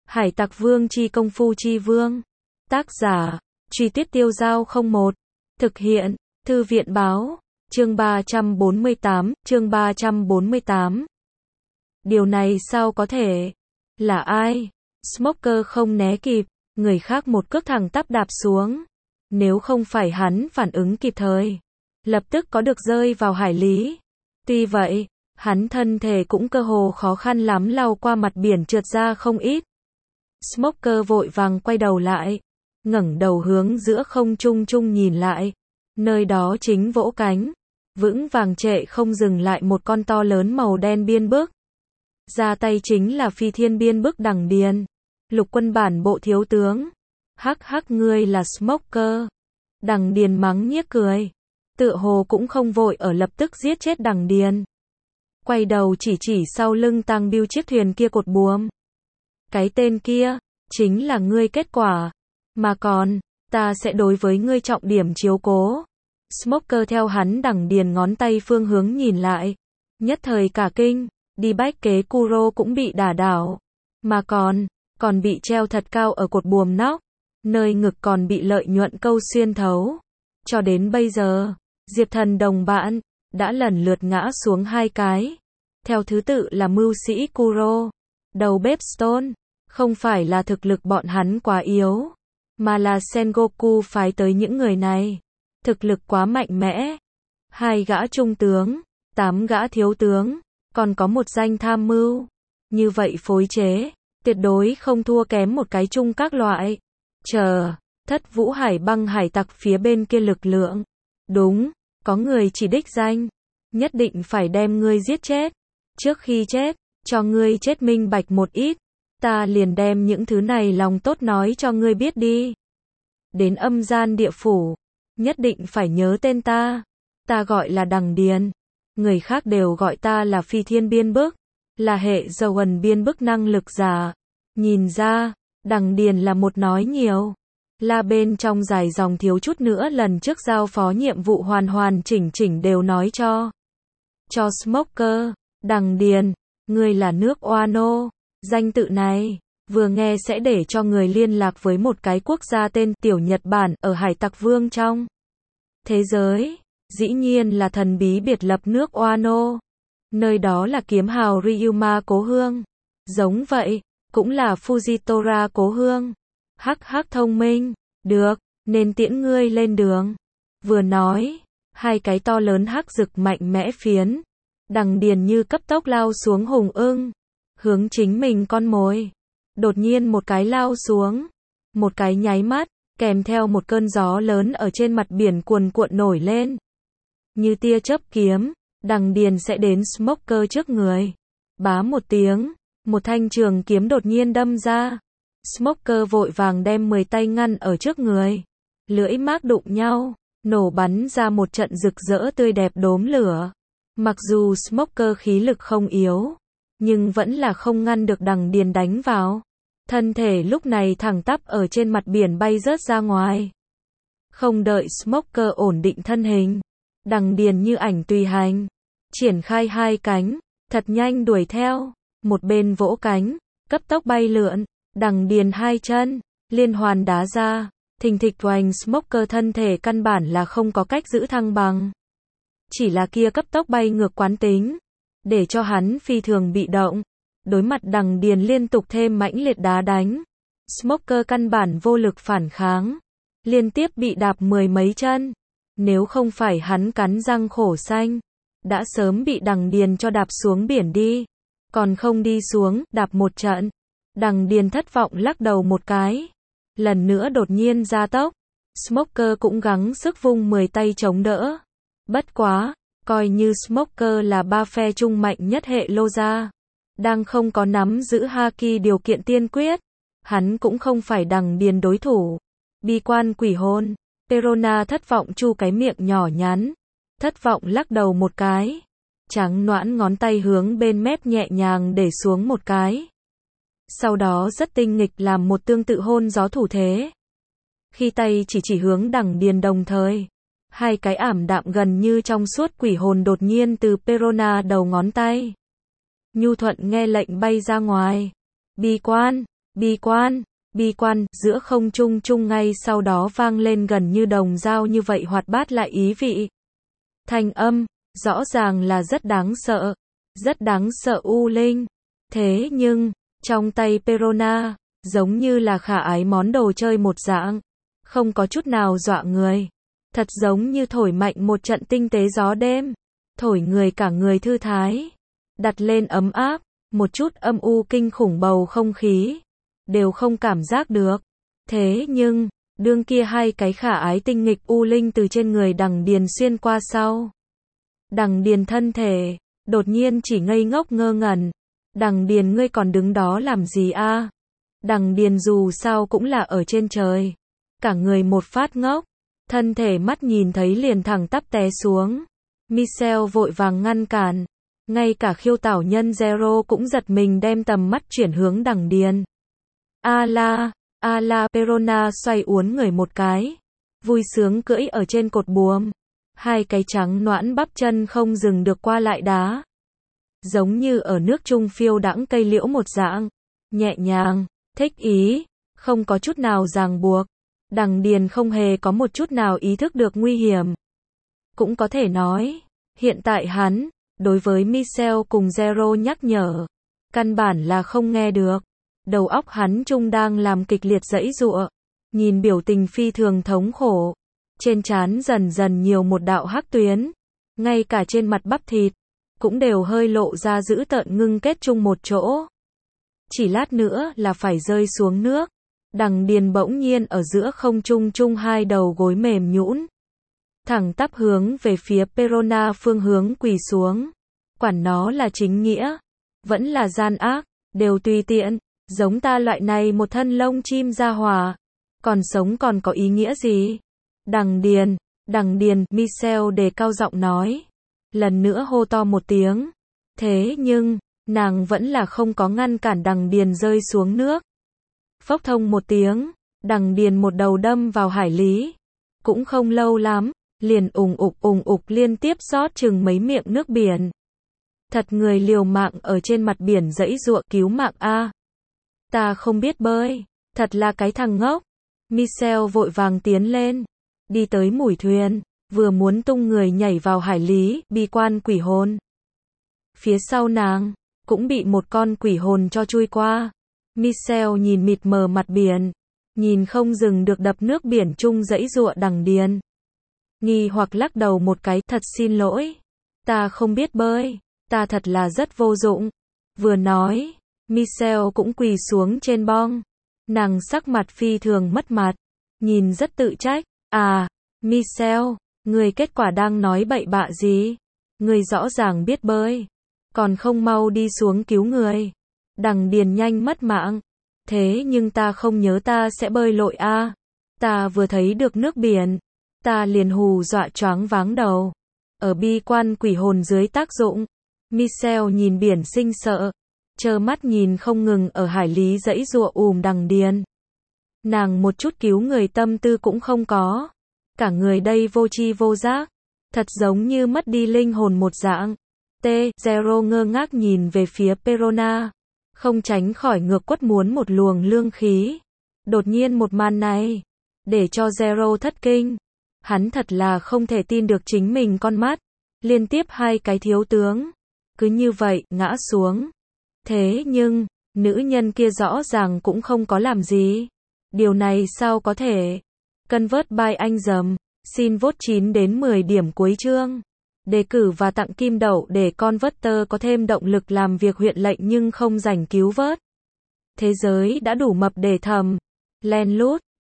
Hải Tặc Vương chi công phu chi vương. Tác giả, Truy Tuyết Tiêu Dao 01. Thực hiện, Thư viện báo, chương 348. Điều này sao có thể? Là ai? Smoker không né kịp, người khác một cước thẳng tắp đạp xuống. Nếu không phải hắn phản ứng kịp thời, lập tức có được rơi vào hải lý. Tuy vậy, hắn thân thể cũng cơ hồ khó khăn lắm lao qua mặt biển trượt ra không ít. Smoker vội vàng quay đầu lại, ngẩng đầu hướng giữa không trung nhìn lại. Nơi đó chính vỗ cánh, vững vàng trệ không dừng lại một con to lớn màu đen biên bức. Ra tay chính là phi thiên biên bức Đằng Điền, lục quân bản bộ thiếu tướng. Hắc hắc, ngươi là Smoker. Đằng Điền mắng nhiếc cười, tựa hồ cũng không vội ở lập tức giết chết Đằng Điền. Quay đầu chỉ sau lưng Tang Biêu chiếc thuyền kia cột buồm. Cái tên kia, chính là ngươi kết quả. Mà còn, ta sẽ đối với ngươi trọng điểm chiếu cố. Smoker theo hắn Đằng Điền ngón tay phương hướng nhìn lại. Nhất thời cả kinh, đi bách kế Kuro cũng bị đả đảo. Mà còn bị treo thật cao ở cột buồm nóc. Nơi ngực còn bị lợi nhuận câu xuyên thấu. Cho đến bây giờ, Diệp Thần đồng bạn, đã lần lượt ngã xuống 2 cái. Theo thứ tự là mưu sĩ Kuro, đầu bếp Stone. Không phải là thực lực bọn hắn quá yếu, mà là Sengoku phái tới những người này. Thực lực quá mạnh mẽ. 2 gã trung tướng, 8 gã thiếu tướng, còn có một danh tham mưu. Như vậy phối chế, tuyệt đối không thua kém một cái chung các loại. Thất Vũ Hải Băng hải tặc phía bên kia lực lượng. Đúng, có người chỉ đích danh. Nhất định phải đem ngươi giết chết. Trước khi chết, cho ngươi chết minh bạch một ít. Ta liền đem những thứ này lòng tốt nói cho ngươi biết đi. Đến âm gian địa phủ, nhất định phải nhớ tên ta. Ta gọi là Đằng Điền. Người khác đều gọi ta là phi thiên biên bức, là hệ dầu ẩn biên bức năng lực giả. Nhìn ra, Đằng Điền là một nói nhiều. Là bên trong dài dòng thiếu chút nữa lần trước giao phó nhiệm vụ hoàn chỉnh đều nói cho Smoker. Đằng Điền, ngươi là nước Wano. Danh tự này, vừa nghe sẽ để cho người liên lạc với một cái quốc gia tên Tiểu Nhật Bản ở Hải Tặc Vương trong thế giới. Dĩ nhiên là thần bí biệt lập nước Wano. Nơi đó là kiếm hào Ryuma cố hương. Giống vậy, cũng là Fujitora cố hương. Hắc hắc, thông minh. Được, nên tiễn ngươi lên đường. Vừa nói, 2 cái to lớn hắc rực mạnh mẽ phiến Đằng Điền như cấp tốc lao xuống hùng ưng, hướng chính mình con mồi. Đột nhiên một cái lao xuống, một cái nháy mắt, kèm theo một cơn gió lớn ở trên mặt biển cuồn cuộn nổi lên. Như tia chớp kiếm, Đằng Điền sẽ đến Smoker trước người. Bá một tiếng, một thanh trường kiếm đột nhiên đâm ra. Smoker vội vàng đem 10 tay ngăn ở trước người. Lưỡi mác đụng nhau, nổ bắn ra một trận rực rỡ tươi đẹp đốm lửa. Mặc dù Smoker khí lực không yếu, nhưng vẫn là không ngăn được Đằng Điền đánh vào. Thân thể lúc này thẳng tắp ở trên mặt biển bay rớt ra ngoài. Không đợi Smoker ổn định thân hình, Đằng Điền như ảnh tùy hành, triển khai 2 cánh, thật nhanh đuổi theo. Một bên vỗ cánh, cấp tốc bay lượn. Đằng Điền 2 chân liên hoàn đá ra, thình thịch oanh. Smoker thân thể căn bản là không có cách giữ thăng bằng. Chỉ là kia cấp tốc bay ngược quán tính, để cho hắn phi thường bị động. Đối mặt Đằng Điền liên tục thêm mãnh liệt đá đánh, Smoker căn bản vô lực phản kháng, liên tiếp bị đạp 10 mấy chân. Nếu không phải hắn cắn răng khổ xanh, đã sớm bị Đằng Điền cho đạp xuống biển đi. Còn không đi xuống, đạp một trận. Đằng Điền thất vọng lắc đầu một cái. Lần nữa đột nhiên gia tốc. Smoker cũng gắng sức vung 10 tay chống đỡ. Bất quá, coi như Smoker là 3 phe trung mạnh nhất hệ Loja, đang không có nắm giữ Haki điều kiện tiên quyết, hắn cũng không phải Đằng Điền đối thủ. Bi quan quỷ hồn, Perona thất vọng chu cái miệng nhỏ nhắn, thất vọng lắc đầu một cái, trắng noãn ngón tay hướng bên mép nhẹ nhàng để xuống một cái. Sau đó rất tinh nghịch làm một tương tự hôn gió thủ thế. Khi tay chỉ hướng Đằng Điền đồng thời, 2 cái ảm đạm gần như trong suốt quỷ hồn đột nhiên từ Perona đầu ngón tay nhu thuận nghe lệnh bay ra ngoài. Bi quan, Bi quan, giữa không trung trung ngay sau đó vang lên gần như đồng dao như vậy hoạt bát lại ý vị. Thanh âm, rõ ràng là rất đáng sợ U Linh. Thế nhưng, trong tay Perona, giống như là khả ái món đồ chơi một dạng, không có chút nào dọa người. Thật giống như thổi mạnh một trận tinh tế gió đêm, thổi người cả người thư thái, đặt lên ấm áp, một chút âm u kinh khủng bầu không khí, đều không cảm giác được. Thế nhưng, đương kia hai cái khả ái tinh nghịch U Linh từ trên người Đằng Điền xuyên qua sau. Đằng Điền thân thể, đột nhiên chỉ ngây ngốc ngơ ngẩn. Đằng Điền ngươi còn đứng đó làm gì a? Đằng Điền dù sao cũng là ở trên trời. Cả người một phát ngốc, thân thể mắt nhìn thấy liền thẳng tắp té xuống. Michelle vội vàng ngăn cản. Ngay cả khiêu tảo nhân Zero cũng giật mình đem tầm mắt chuyển hướng Đằng Điền. A la Perona xoay uốn người một cái, vui sướng cưỡi ở trên cột buồm, hai cái trắng nõn bắp chân không dừng được qua lại đá, giống như ở nước trung phiêu đãng cây liễu một dạng, nhẹ nhàng, thích ý, không có chút nào ràng buộc. Đằng Điền không hề có một chút nào ý thức được nguy hiểm. Cũng có thể nói, hiện tại hắn, đối với Michelle cùng Zero nhắc nhở, căn bản là không nghe được. Đầu óc hắn trung đang làm kịch liệt giãy giụa, nhìn biểu tình phi thường thống khổ, trên trán dần dần nhiều một đạo hắc tuyến, ngay cả trên mặt bắp thịt cũng đều hơi lộ ra dữ tợn ngưng kết chung một chỗ. Chỉ lát nữa là phải rơi xuống nước. Đằng Điền bỗng nhiên ở giữa không trung chung hai đầu gối mềm nhũn, thẳng tắp hướng về phía Perona phương hướng quỳ xuống. Quản nó là chính nghĩa, vẫn là gian ác, đều tùy tiện. Giống ta loại này một thân lông chim ra hỏa, còn sống còn có ý nghĩa gì? Đằng Điền, Michelle đề cao giọng nói. Lần nữa hô to một tiếng. Thế nhưng, nàng vẫn là không có ngăn cản Đằng Điền rơi xuống nước. Phốc thông một tiếng, Đằng Điền một đầu đâm vào hải lý. Cũng không lâu lắm, liền ùng ục liên tiếp rót chừng mấy miệng nước biển. Thật người liều mạng ở trên mặt biển giãy giụa cứu mạng a. Ta không biết bơi, thật là cái thằng ngốc. Michelle vội vàng tiến lên, đi tới mũi thuyền, vừa muốn tung người nhảy vào hải lý, bi quan quỷ hồn. Phía sau nàng, cũng bị một con quỷ hồn cho chui qua. Michelle nhìn mịt mờ mặt biển, nhìn không dừng được đập nước biển chung giãy giụa Đằng Điền. Nghi hoặc lắc đầu một cái, thật xin lỗi. Ta không biết bơi, ta thật là rất vô dụng. Vừa nói, Michelle cũng quỳ xuống trên bong. Nàng sắc mặt phi thường mất mặt, nhìn rất tự trách. À, Michelle, người kết quả đang nói bậy bạ gì? Người rõ ràng biết bơi, còn không mau đi xuống cứu người. Đằng Điền nhanh mất mạng. Thế nhưng ta không nhớ ta sẽ bơi lội a. Ta vừa thấy được nước biển, ta liền hù dọa choáng váng đầu. Ở bi quan quỷ hồn dưới tác dụng, Michelle nhìn biển sinh sợ, trơ mắt nhìn không ngừng ở hải lý giãy giụa Đằng Điền. Nàng một chút cứu người tâm tư cũng không có. Cả người đây vô tri vô giác, thật giống như mất đi linh hồn một dạng. Zero ngơ ngác nhìn về phía Perona, không tránh khỏi ngược quất muốn một luồng lương khí. Đột nhiên một màn này, để cho Zero thất kinh. Hắn thật là không thể tin được chính mình con mắt. Liên tiếp hai cái thiếu tướng, cứ như vậy, ngã xuống. Thế nhưng, nữ nhân kia rõ ràng cũng không có làm gì. Điều này sao có thể? Convert by anh dầm. Xin vote 9 đến 10 điểm cuối chương. Đề cử và tặng kim đậu để Converter có thêm động lực làm việc huyện lệnh nhưng không rảnh cứu vớt. Thế giới đã đủ mập để thầm. Len lút.